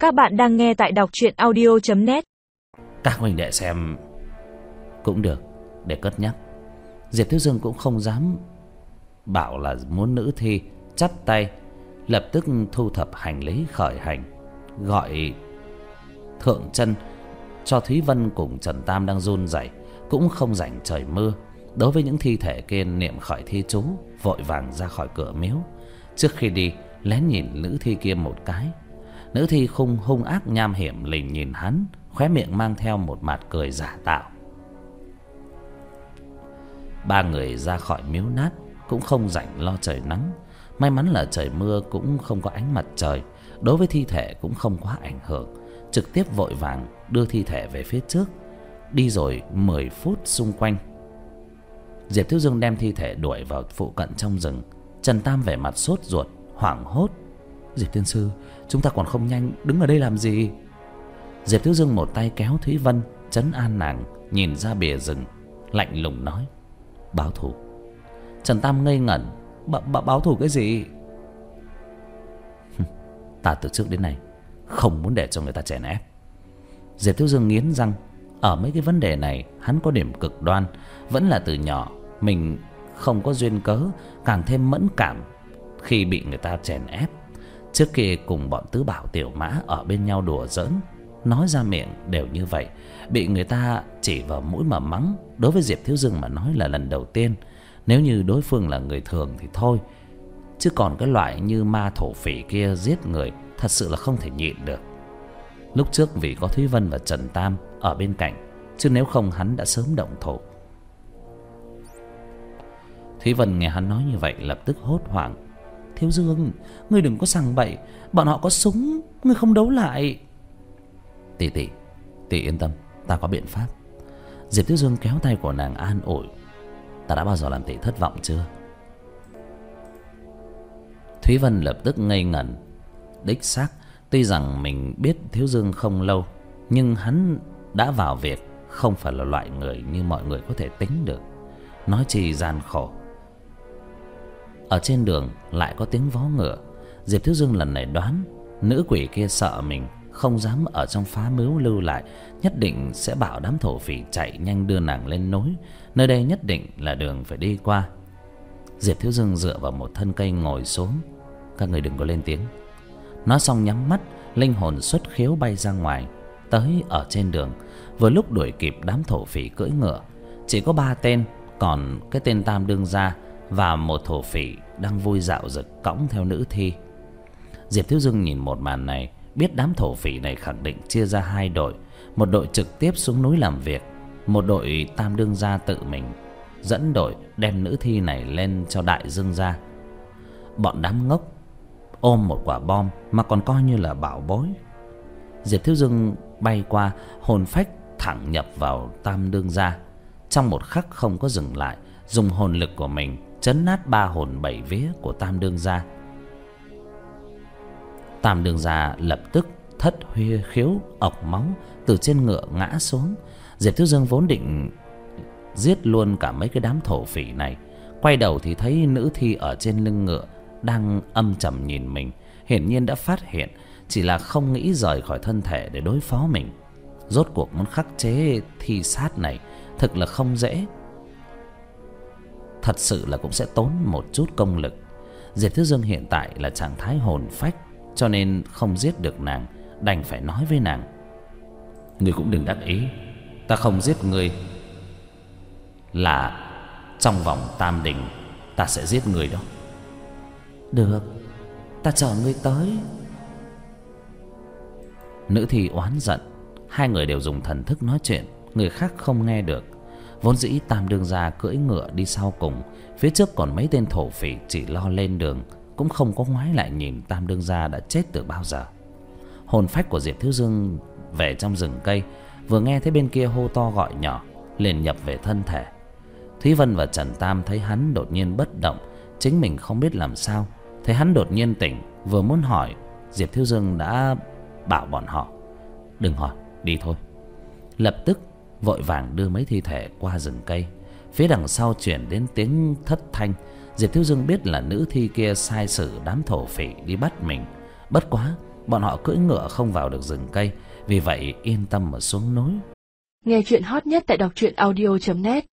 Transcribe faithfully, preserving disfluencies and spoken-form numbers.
Các bạn đang nghe tại đọc truyện audio chấm net. Các huynh đệ xem cũng được, để cất nhắc. Diệp Thiếu Dương cũng không dám bảo là muốn nữ thi, chắp tay lập tức thu thập hành lý khởi hành, gọi thượng chân cho Thúy Vân cùng Trần Tam đang run rẩy, cũng không rảnh trời mưa. Đối với những thi thể kia niệm khởi thi chú, vội vàng ra khỏi cửa miếu. Trước khi đi lén nhìn nữ thi kia một cái. Nữ thi khung hung ác nham hiểm lình nhìn hắn, khóe miệng mang theo một mặt cười giả tạo. Ba người ra khỏi miếu nát cũng không rảnh lo trời nắng. May mắn là trời mưa cũng không có ánh mặt trời, đối với thi thể cũng không quá ảnh hưởng. Trực tiếp vội vàng đưa thi thể về phía trước. Đi rồi mười phút xung quanh, Diệp Thiếu Dương đem thi thể đuổi vào phụ cận trong rừng. Trần Tam vẻ mặt sốt ruột, hoảng hốt: Diệp tiên sư, chúng ta còn không nhanh đứng ở đây làm gì? Diệp Thiếu Dương một tay kéo Thúy Vân, trấn an nàng, nhìn ra bìa rừng, lạnh lùng nói: Báo thù. Trần Tam ngây ngẩn: B báo thù cái gì? Ta từ trước đến nay không muốn để cho người ta chèn ép. Diệp Thiếu Dương nghiến răng. Ở mấy cái vấn đề này hắn có điểm cực đoan. Vẫn là từ nhỏ mình không có duyên cớ, càng thêm mẫn cảm khi bị người ta chèn ép. Trước kia cùng bọn tứ bảo tiểu mã ở bên nhau đùa giỡn, nói ra miệng đều như vậy, bị người ta chỉ vào mũi mà mắng. Đối với Diệp Thiếu Dương mà nói là lần đầu tiên. Nếu như đối phương là người thường thì thôi, chứ còn cái loại như ma thổ phỉ kia giết người thật sự là không thể nhịn được. Lúc trước vì có Thúy Vân và Trần Tam ở bên cạnh, chứ nếu không hắn đã sớm động thủ. Thúy Vân nghe hắn nói như vậy lập tức hốt hoảng: Thiếu Dương, ngươi đừng có sằng bậy, bọn họ có súng, ngươi không đấu lại. Tỷ tỷ, tỷ yên tâm, ta có biện pháp. Diệp Thiếu Dương kéo tay của nàng an ủi: Ta đã bao giờ làm tỷ thất vọng chưa? Thúy Vân lập tức ngây ngẩn. Đích xác, tuy rằng mình biết Thiếu Dương không lâu, nhưng hắn đã vào việc, không phải là loại người như mọi người có thể tính được. Nói chi gian khổ. Ở trên đường lại có tiếng vó ngựa. Diệp Thiếu Dương lần này đoán nữ quỷ kia sợ mình, không dám ở trong phá miếu lưu lại, nhất định sẽ bảo đám thổ phỉ chạy nhanh đưa nàng lên núi. Nơi đây nhất định là đường phải đi qua. Diệp Thiếu Dương dựa vào một thân cây ngồi xuống: Các người đừng có lên tiếng. Nói xong nhắm mắt, linh hồn xuất khiếu bay ra ngoài. Tới ở trên đường, vừa lúc đuổi kịp đám thổ phỉ cưỡi ngựa. Chỉ có ba tên, còn cái tên Tam đương gia và một thổ phỉ đang vui dạo rực cõng theo nữ thi. Diệp Thiếu Dương nhìn một màn này, biết đám thổ phỉ này khẳng định chia ra hai đội. Một đội trực tiếp xuống núi làm việc, một đội Tam đương gia tự mình dẫn đội đem nữ thi này lên cho đại dương gia. Bọn đám ngốc ôm một quả bom mà còn coi như là bảo bối. Diệp Thiếu Dương bay qua, hồn phách thẳng nhập vào Tam đương gia. Trong một khắc không có dừng lại, dùng hồn lực của mình trấn nát ba hồn bảy vía của Tam đương gia. Tam đương gia lập tức thất huy khiếu, ọc máu, từ trên ngựa ngã xuống. Diệp Thiếu Dương vốn định giết luôn cả mấy cái đám thổ phỉ này, quay đầu thì thấy nữ thi ở trên lưng ngựa đang âm trầm nhìn mình. Hiển nhiên đã phát hiện, chỉ là không nghĩ rời khỏi thân thể để đối phó mình. Rốt cuộc muốn khắc chế thi sát này thực là không dễ. Thật sự là cũng sẽ tốn một chút công lực. Diệp Thiếu Dương hiện tại là trạng thái hồn phách, cho nên không giết được nàng, đành phải nói với nàng: Ngươi cũng đừng đắc ý, ta không giết ngươi là trong vòng tam đình ta sẽ giết ngươi đó. Được, ta chờ ngươi tới. Nữ thi oán giận. Hai người đều dùng thần thức nói chuyện, người khác không nghe được. Vốn dĩ Tam đương gia cưỡi ngựa đi sau cùng, phía trước còn mấy tên thổ phỉ chỉ lo lên đường, cũng không có ngoái lại nhìn Tam đương gia đã chết từ bao giờ. Hồn phách của Diệp Thiếu Dương về trong rừng cây, vừa nghe thấy bên kia hô to gọi nhỏ, liền nhập về thân thể. Thúy Vân và Trần Tam thấy hắn đột nhiên bất động, chính mình không biết làm sao. Thấy hắn đột nhiên tỉnh, vừa muốn hỏi, Diệp Thiếu Dương đã bảo bọn họ: Đừng hỏi, đi thôi. Lập tức vội vàng đưa mấy thi thể qua rừng cây. Phía đằng sau chuyển đến tiếng thất thanh. Diệp Thiếu Dương biết là nữ thi kia sai sử đám thổ phỉ đi bắt mình. Bất quá bọn họ cưỡi ngựa không vào được rừng cây, vì vậy yên tâm mà xuống núi. Nghe chuyện hot nhất tại đọc truyện audio chấm net.